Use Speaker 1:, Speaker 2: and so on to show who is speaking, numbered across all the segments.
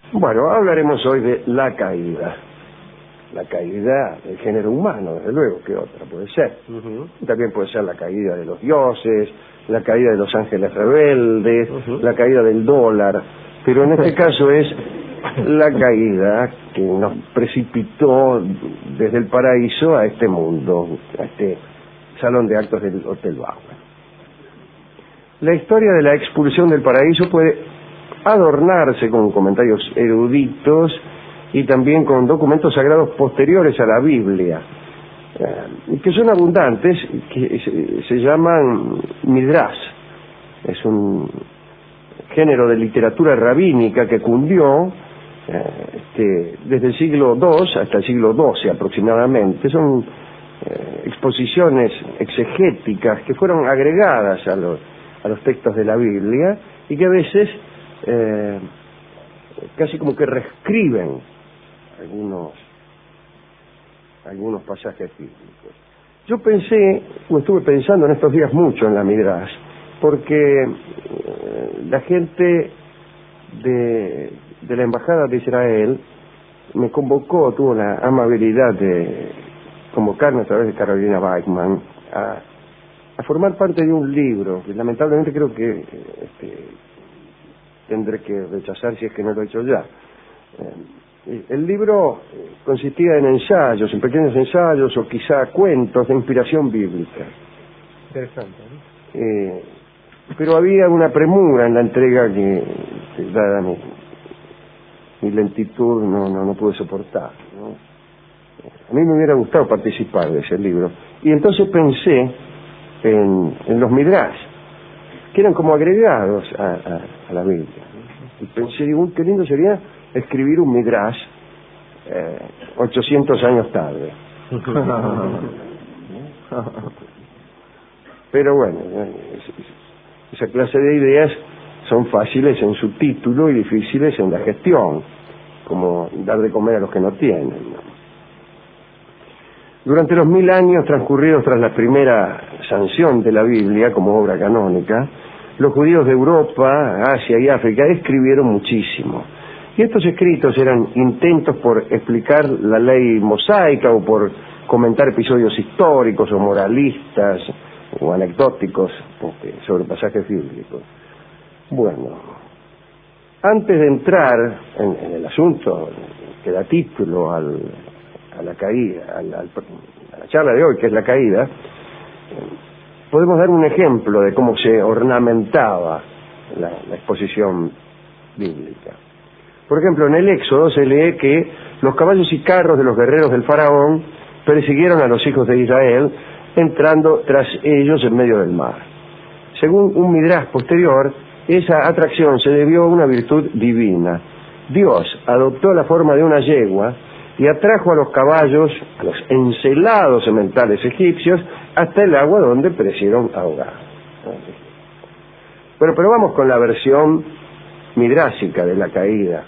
Speaker 1: Bueno, hablaremos hoy de la caída. La caída del género humano, desde luego, que otra puede ser. También puede ser la caída de los dioses, la caída de los ángeles rebeldes, la caída del dólar. Pero en este caso es la caída que nos precipitó desde el paraíso a este mundo, a este salón de actos del Hotel Bauer. La historia de la expulsión del paraíso puede adornarse con comentarios eruditos y también con documentos sagrados posteriores a la Biblia, que son abundantes, que se llaman midrash. Es un género de literatura rabínica que cundió desde el siglo II hasta el siglo XII aproximadamente. Son exposiciones exegéticas que fueron agregadas a los textos de la Biblia y que a veces casi como que reescriben algunos pasajes bíblicos. Yo estuve pensando en estos días mucho en la Midrash, porque la gente de la Embajada de Israel me convocó, tuvo la amabilidad de convocarme a través de Carolina Bachmann a formar parte de un libro, que lamentablemente creo que tendré que rechazar si es que no lo he hecho ya. El libro consistía en ensayos, en pequeños ensayos o quizá cuentos de inspiración bíblica.
Speaker 2: Interesante, ¿no?
Speaker 1: Pero había una premura en la entrega que dada mi lentitud no pude soportar, ¿no? A mí me hubiera gustado participar de ese libro. Y entonces pensé en los midrash, que eran como agregados a la Biblia, ¿no? Y pensé, digo, qué lindo sería escribir un midrash 800 años tarde. Pero bueno, esa clase de ideas son fáciles en su título y difíciles en la gestión, como dar de comer a los que no tienen, ¿no? Durante los 1000 años transcurridos tras la primera sanción de la Biblia como obra canónica, los judíos de Europa, Asia y África escribieron muchísimo. Y estos escritos eran intentos por explicar la ley mosaica o por comentar episodios históricos o moralistas o anecdóticos sobre pasajes bíblicos. Bueno, antes de entrar en el asunto que da título a la caída, a la charla de hoy, que es la caída, podemos dar un ejemplo de cómo se ornamentaba la exposición bíblica. Por ejemplo, en el Éxodo se lee que los caballos y carros de los guerreros del faraón persiguieron a los hijos de Israel, entrando tras ellos en medio del mar. Según un midrash posterior, esa atracción se debió a una virtud divina. Dios adoptó la forma de una yegua y atrajo a los caballos, a los encelados sementales egipcios, hasta el agua donde perecieron ahogados. Bueno, pero vamos con la versión midrásica de la caída.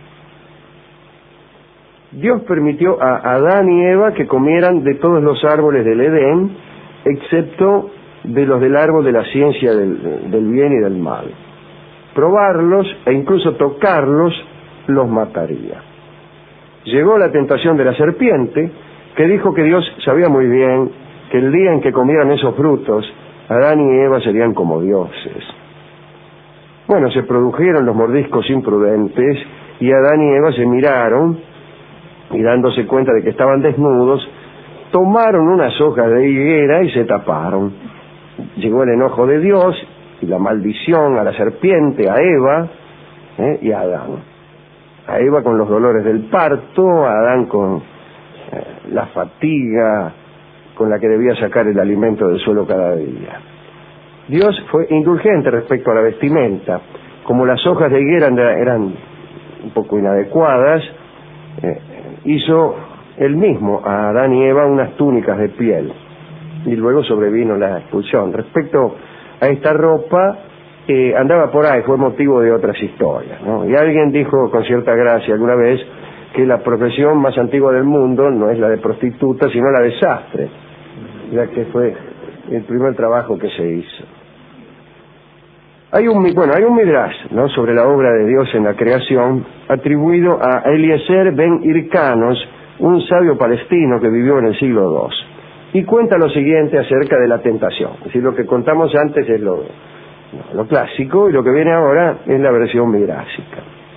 Speaker 1: Dios permitió a Adán y Eva que comieran de todos los árboles del Edén, excepto de los del árbol de la ciencia del bien y del mal. Probarlos e incluso tocarlos los mataría. Llegó la tentación de la serpiente, que dijo que Dios sabía muy bien que el día en que comieran esos frutos, Adán y Eva serían como dioses. Bueno, se produjeron los mordiscos imprudentes y Adán y Eva se miraron y dándose cuenta de que estaban desnudos, tomaron unas hojas de higuera y se taparon. Llegó el enojo de Dios y la maldición a la serpiente, a Eva y a Adán. A Eva con los dolores del parto, a Adán con la fatiga con la que debía sacar el alimento del suelo cada día. Dios fue indulgente respecto a la vestimenta. Como las hojas de higuera eran un poco inadecuadas, hizo él mismo a Adán y Eva unas túnicas de piel, y luego sobrevino la expulsión. Respecto a esta ropa, andaba por ahí, fue motivo de otras historias, ¿no? Y alguien dijo con cierta gracia alguna vez que la profesión más antigua del mundo no es la de prostituta, sino la de sastre, ya que fue el primer trabajo que se hizo. Hay un midrash, ¿no?, sobre la obra de Dios en la creación, atribuido a Eliezer ben Hircanos, un sabio palestino que vivió en el siglo II, y cuenta lo siguiente acerca de la tentación. Es decir, lo que contamos antes es lo clásico, y lo que viene ahora es la versión midrásica.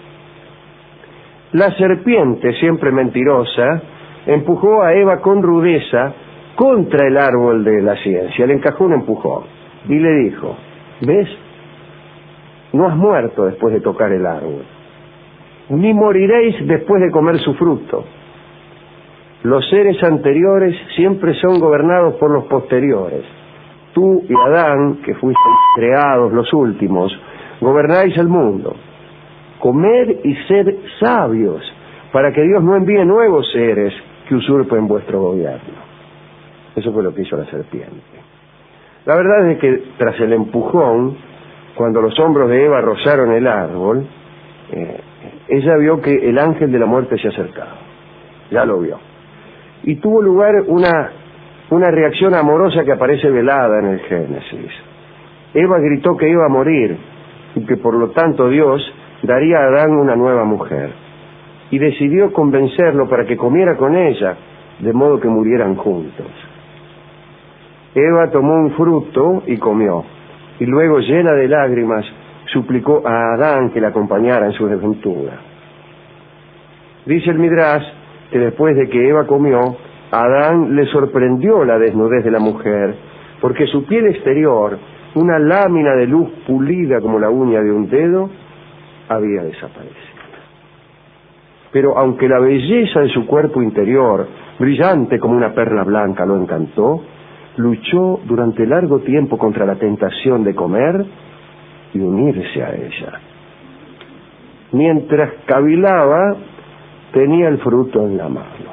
Speaker 1: La serpiente, siempre mentirosa, empujó a Eva con rudeza contra el árbol de la ciencia. Le encajó un empujón y le dijo: ¿ves? No has muerto después de tocar el árbol, ni moriréis después de comer su fruto. Los seres anteriores siempre son gobernados por los posteriores. Tú y Adán, que fuisteis creados los últimos, gobernáis el mundo. Comed y sed sabios, para que Dios no envíe nuevos seres que usurpen vuestro gobierno. Eso fue lo que hizo la serpiente. La verdad es que tras el empujón, cuando los hombros de Eva rozaron el árbol, ella vio que el ángel de la muerte se acercaba. Ya lo vio. Y tuvo lugar una reacción amorosa que aparece velada en el Génesis. Eva gritó que iba a morir y que por lo tanto Dios daría a Adán una nueva mujer. Y decidió convencerlo para que comiera con ella, de modo que murieran juntos. Eva tomó un fruto y comió, y luego, llena de lágrimas, suplicó a Adán que la acompañara en su desventura. Dice el Midrash que después de que Eva comió, a Adán le sorprendió la desnudez de la mujer, porque su piel exterior, una lámina de luz pulida como la uña de un dedo, había desaparecido. Pero aunque la belleza de su cuerpo interior, brillante como una perla blanca, lo encantó, luchó durante largo tiempo contra la tentación de comer y unirse a ella. Mientras cavilaba, tenía el fruto en la mano.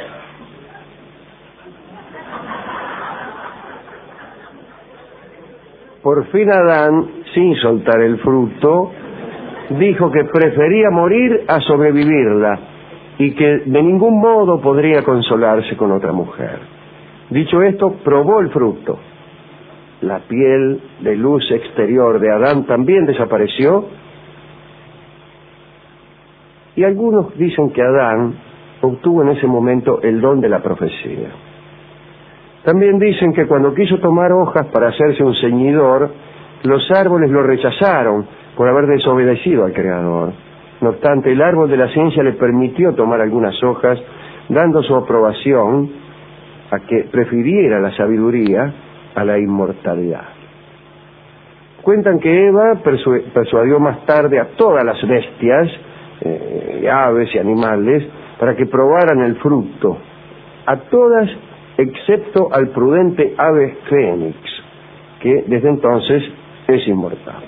Speaker 1: Por fin Adán, sin soltar el fruto, dijo que prefería morir a sobrevivirla y que de ningún modo podría consolarse con otra mujer. Dicho esto, probó el fruto. La piel de luz exterior de Adán también desapareció, y algunos dicen que Adán obtuvo en ese momento el don de la profecía. También dicen que cuando quiso tomar hojas para hacerse un ceñidor, los árboles lo rechazaron por haber desobedecido al Creador. No obstante, el árbol de la ciencia le permitió tomar algunas hojas, dando su aprobación a que prefiriera la sabiduría a la inmortalidad. Cuentan que Eva persuadió más tarde a todas las bestias, aves y animales, para que probaran el fruto, a todas excepto al prudente ave fénix, que desde entonces es inmortal.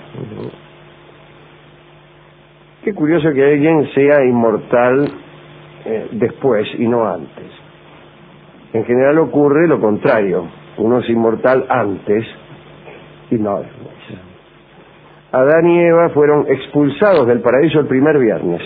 Speaker 1: Qué curioso que alguien sea inmortal después y no antes. En general ocurre lo contrario, uno es inmortal antes y no después. Adán y Eva fueron expulsados del paraíso el primer viernes.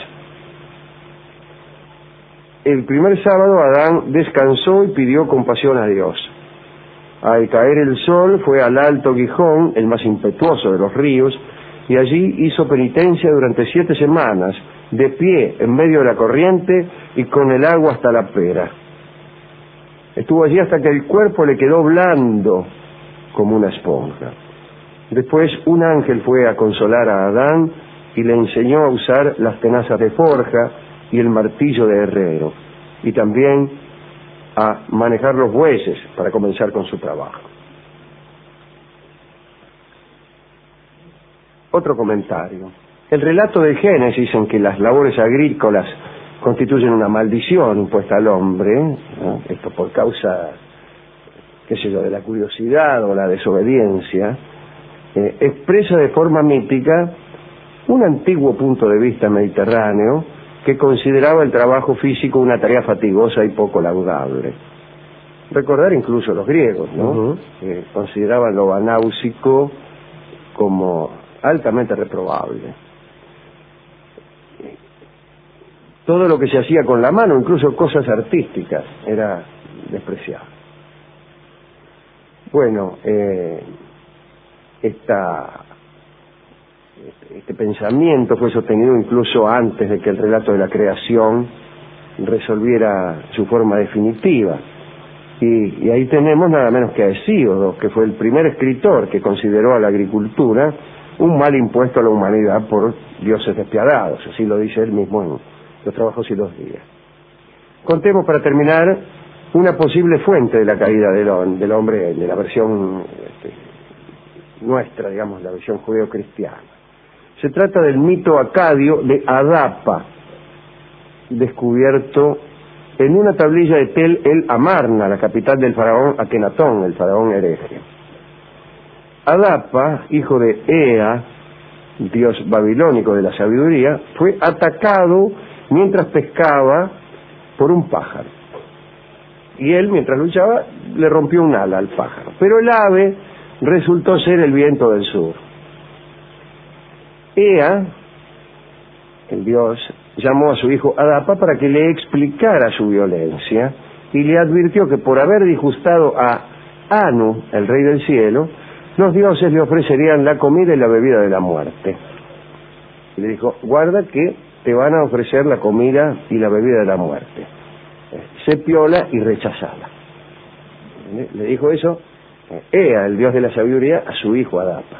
Speaker 1: El primer sábado Adán descansó y pidió compasión a Dios. Al caer el sol fue al Alto Gijón, el más impetuoso de los ríos, y allí hizo penitencia durante 7 semanas, de pie en medio de la corriente y con el agua hasta la pera. Estuvo allí hasta que el cuerpo le quedó blando como una esponja. Después un ángel fue a consolar a Adán y le enseñó a usar las tenazas de forja y el martillo de herrero, y también a manejar los bueyes para comenzar con su trabajo. Otro comentario. El relato del Génesis en que las labores agrícolas constituyen una maldición impuesta al hombre, ¿no?, esto por causa, qué sé yo, de la curiosidad o la desobediencia, expresa de forma mítica un antiguo punto de vista mediterráneo que consideraba el trabajo físico una tarea fatigosa y poco laudable. Recordar incluso los griegos, ¿no?, que consideraban lo anáusico como altamente reprobable. Todo lo que se hacía con la mano, incluso cosas artísticas, era despreciado. Bueno, esta este pensamiento fue sostenido incluso antes de que el relato de la creación resolviera su forma definitiva. Y ahí tenemos nada menos que a Hesíodo, que fue el primer escritor que consideró a la agricultura un mal impuesto a la humanidad por dioses despiadados, así lo dice él mismo en Los Trabajos y los Días. Contemos para terminar una posible fuente de la caída del hombre, de la versión nuestra, digamos, la versión judeo-cristiana. Se trata del mito acadio de Adapa, descubierto en una tablilla de Tel el Amarna, la capital del faraón Akenatón, el faraón hereje. Adapa, hijo de Ea, dios babilónico de la sabiduría, fue atacado mientras pescaba por un pájaro. Y él, mientras luchaba, le rompió un ala al pájaro. Pero el ave resultó ser el viento del sur. Ea, el dios, llamó a su hijo Adapa para que le explicara su violencia y le advirtió que por haber disgustado a Anu, el rey del cielo, los dioses le ofrecerían la comida y la bebida de la muerte. Y le dijo, guarda que te van a ofrecer la comida y la bebida de la muerte. Sé piola y rechazala. Le dijo eso Ea, el dios de la sabiduría, a su hijo Adapa.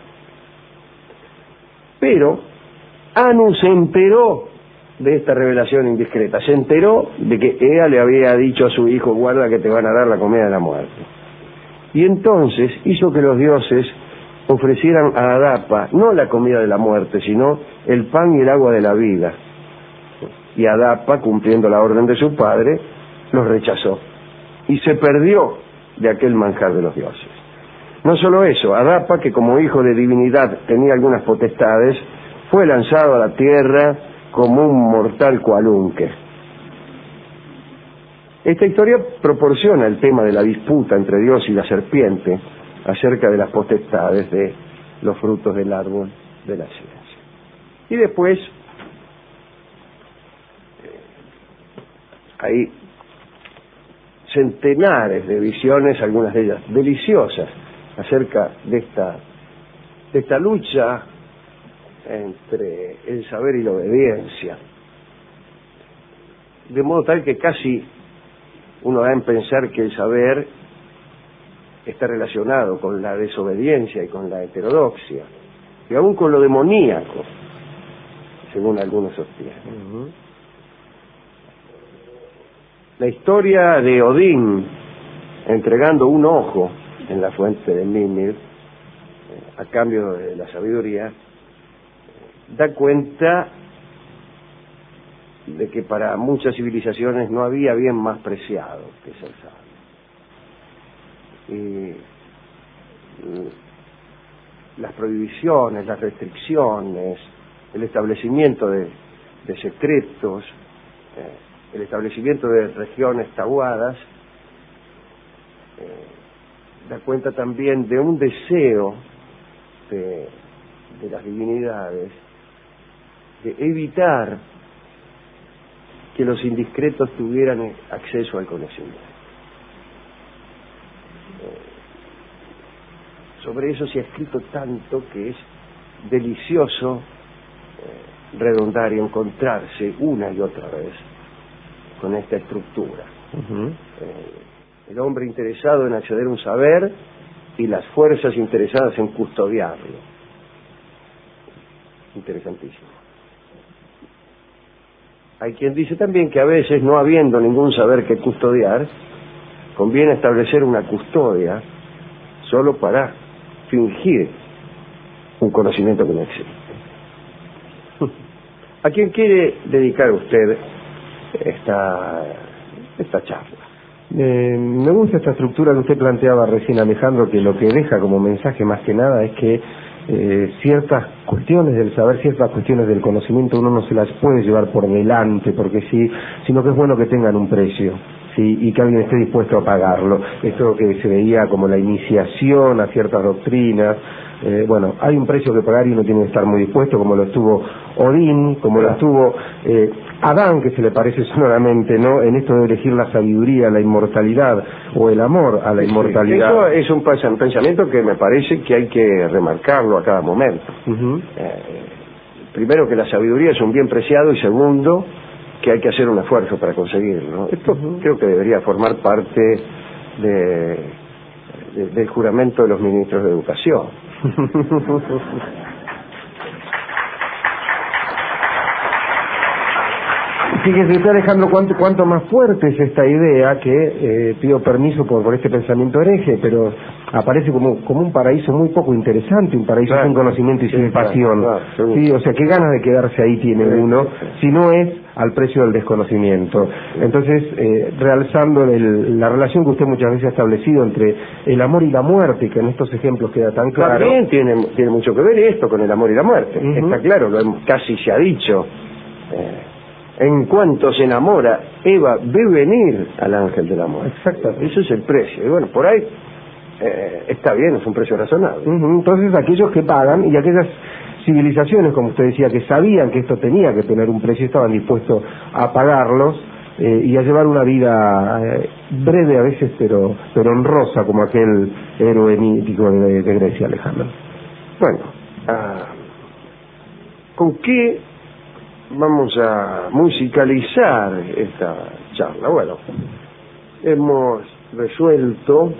Speaker 1: Pero Anu se enteró de esta revelación indiscreta, se enteró de que Ea le había dicho a su hijo, guarda que te van a dar la comida de la muerte. Y entonces hizo que los dioses ofrecieran a Adapa no la comida de la muerte, sino el pan y el agua de la vida. Y Adapa, cumpliendo la orden de su padre, los rechazó y se perdió de aquel manjar de los dioses. No solo eso, Adapa, que como hijo de divinidad tenía algunas potestades, fue lanzado a la tierra como un mortal cualunque. Esta historia proporciona el tema de la disputa entre Dios y la serpiente acerca de las potestades de los frutos del árbol de la ciencia. Y después hay centenares de visiones, algunas de ellas deliciosas, acerca de esta lucha entre el saber y la obediencia, de modo tal que casi uno da en pensar que el saber está relacionado con la desobediencia y con la heterodoxia, y aún con lo demoníaco, según algunos sostienen. La historia de Odín entregando un ojo en la fuente de Mimir a cambio de la sabiduría da cuenta de que para muchas civilizaciones no había bien más preciado que ser sabio. Y las prohibiciones, las restricciones, el establecimiento de secretos, el establecimiento de regiones tabuadas, da cuenta también de un deseo de las divinidades de evitar que los indiscretos tuvieran acceso al conocimiento. Sobre eso se ha escrito tanto que es delicioso redundar y encontrarse una y otra vez con esta estructura. El hombre interesado en acceder a un saber y las fuerzas interesadas en custodiarlo. Interesantísimo. Hay quien dice también que a veces, no habiendo ningún saber que custodiar, conviene establecer una custodia solo para fingir un conocimiento que no existe. ¿A quién quiere dedicar usted esta charla?
Speaker 2: Me gusta esta estructura que usted planteaba recién, Alejandro, que lo que deja como mensaje más que nada es que ciertas cuestiones del saber, ciertas cuestiones del conocimiento uno no se las puede llevar por delante porque sí, sino que es bueno que tengan un precio, sí, y que alguien esté dispuesto a pagarlo. Esto que se veía como la iniciación a ciertas doctrinas, bueno, hay un precio que pagar y uno tiene que estar muy dispuesto, como lo estuvo Odín, como lo estuvo Adán, que se le parece sonoramente, ¿no?, en esto de elegir la sabiduría, la inmortalidad o el amor a la inmortalidad.
Speaker 1: Eso es un pensamiento que me parece que hay que remarcarlo a cada momento. primero que la sabiduría es un bien preciado y segundo que hay que hacer un esfuerzo para conseguirlo. Esto creo que debería formar parte del juramento de los ministros de Educación.
Speaker 2: Fíjese usted, Alejandro, cuánto más fuerte es esta idea que pido permiso por este pensamiento hereje, pero aparece como un paraíso muy poco interesante, un paraíso sin conocimiento y sin pasión. Sí, o sea, qué ganas de quedarse ahí tiene uno, si no es al precio del desconocimiento. Entonces, realzando la relación que usted muchas veces ha establecido entre el amor y la muerte, que en estos ejemplos queda tan claro.
Speaker 1: También tiene mucho que ver esto con el amor y la muerte. Está claro, casi se ha dicho. En cuanto se enamora, Eva ve venir al ángel del amor.
Speaker 2: Exacto.
Speaker 1: Eso es el precio. Y bueno, por ahí está bien, es un precio razonable.
Speaker 2: Entonces, aquellos que pagan y aquellas civilizaciones, como usted decía, que sabían que esto tenía que tener un precio, estaban dispuestos a pagarlos y a llevar una vida breve a veces, pero honrosa, como aquel héroe mítico de Grecia, Alejandro.
Speaker 1: Bueno, ¿con qué vamos a musicalizar esta charla? Bueno, hemos resuelto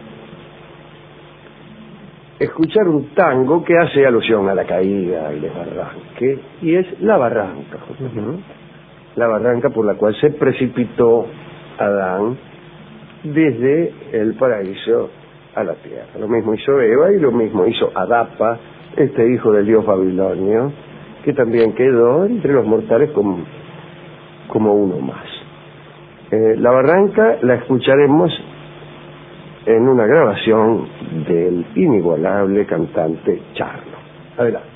Speaker 1: escuchar un tango que hace alusión a la caída y desbarranque, y es La Barranca. La barranca por la cual se precipitó Adán desde el paraíso a la tierra. Lo mismo hizo Eva y lo mismo hizo Adapa, este hijo del dios babilonio, que también quedó entre los mortales como uno más. La barranca la escucharemos en una grabación del inigualable cantante Charlo. Adelante.